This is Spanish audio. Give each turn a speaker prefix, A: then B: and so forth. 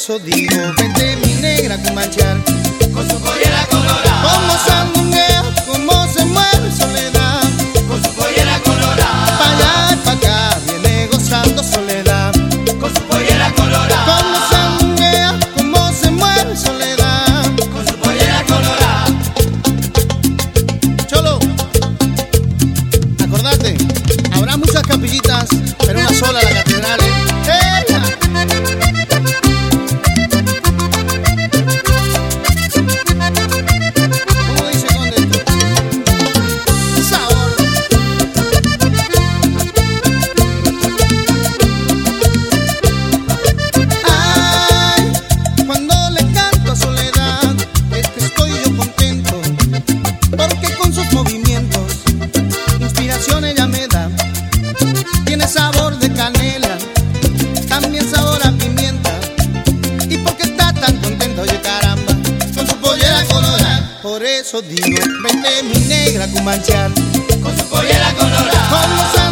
A: eso digo, vente mi negra cumanchear,
B: con su pollera colorada.
A: como sandunguea, como se mueve Soledad,
B: Con su pollera colorada.
A: pa' allá y pa' acá viene gozando Soledad,
B: Con su pollera colorada.
A: como sandunguea, como se mueve Soledad.
B: Con su pollera colorada.
A: Cholo, acordate, habrá muchas capillitas, pero una sola la catedral, ¿eh? ¡Ella! ¿Cómo dice con esto? Sabor. Ay, cuando le canto a Soledad, es que estoy yo contento, porque con sus movimientos inspiración ella me da. Tiene sabor de canela, también sabor a pimienta. ¿Y por qué está tan contento? Oye caramba, con su pollera colorada. Por eso digo, vente mi negra cumanchear,
B: Con su pollera colorada.
A: como